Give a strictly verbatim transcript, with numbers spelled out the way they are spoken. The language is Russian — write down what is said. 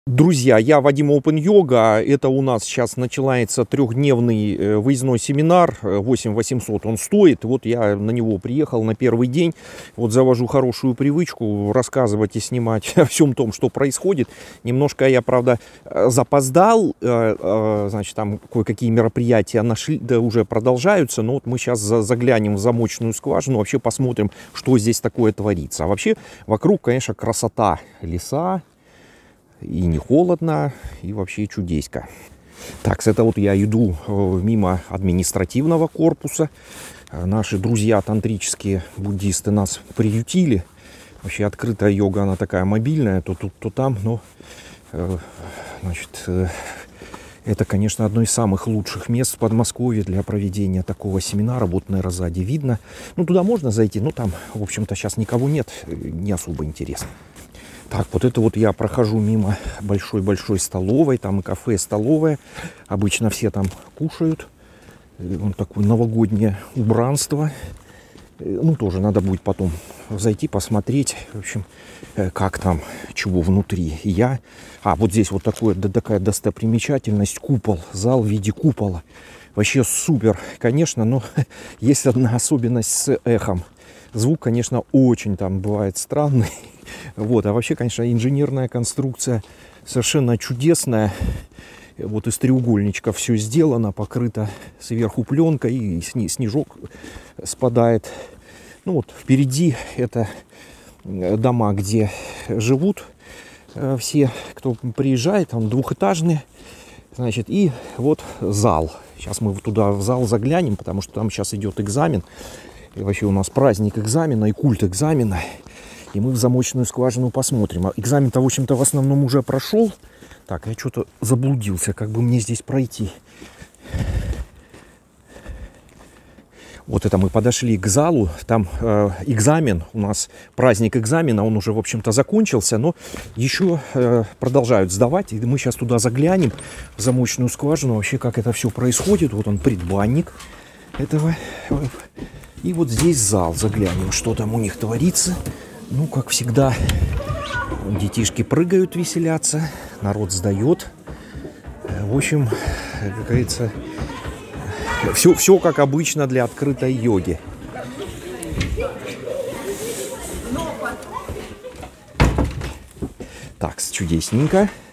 Друзья, я Вадим Open Yoga. Это у нас сейчас начинается трехдневный выездной семинар. восемь восемьсот он стоит. Вот я на него приехал на первый день. Вот завожу хорошую привычку рассказывать и снимать о всем том, что происходит. Немножко я, правда, запоздал. Значит, там кое-какие мероприятия нашли, да, уже продолжаются. Но вот мы сейчас заглянем в замочную скважину. Вообще посмотрим, что здесь такое творится. А вообще вокруг, конечно, красота. Леса. И не холодно, и вообще чудеська. Так, это вот я иду мимо административного корпуса. Наши друзья тантрические буддисты нас приютили. Вообще открытая йога, она такая мобильная, то тут, то там. Но, значит, это, конечно, одно из самых лучших мест в Подмосковье для проведения такого семинара. Вот, наверное, сзади видно. Ну, туда можно зайти, но там, в общем-то, сейчас никого нет. Не особо интересно. Так, вот это вот я прохожу мимо большой-большой столовой, там и кафе, и столовая. Обычно все там кушают. Вот такое новогоднее убранство. Ну, тоже надо будет потом зайти, посмотреть, в общем, как там, чего внутри. Я... А, вот здесь вот такое, да, такая достопримечательность, купол, зал в виде купола. Вообще супер, конечно, но есть одна особенность с эхом. Звук, конечно, очень там бывает странный. Вот, а вообще, конечно, инженерная конструкция совершенно чудесная. Вот из треугольничка все сделано, покрыто сверху пленкой, и снежок спадает. Ну вот, впереди это дома, где живут все, кто приезжает, там двухэтажные. Значит, и вот зал. Сейчас мы туда в зал заглянем, потому что там сейчас идет экзамен. И вообще у нас праздник экзамена и культ экзамена. И мы в замочную скважину посмотрим. А экзамен-то, в общем-то, в основном уже прошел. Так, я что-то заблудился. Как бы мне здесь пройти? Вот это мы подошли к залу. Там э, экзамен. У нас праздник экзамена. Он уже, в общем-то, закончился. Но еще э, продолжают сдавать. И мы сейчас туда заглянем. В замочную скважину. Вообще, как это все происходит. Вот он, предбанник этого. И вот здесь зал. Заглянем, что там у них творится. Ну, как всегда, детишки прыгают, веселятся, народ сдает. В общем, как говорится, все, все как обычно для открытой йоги. Так, чудесненько.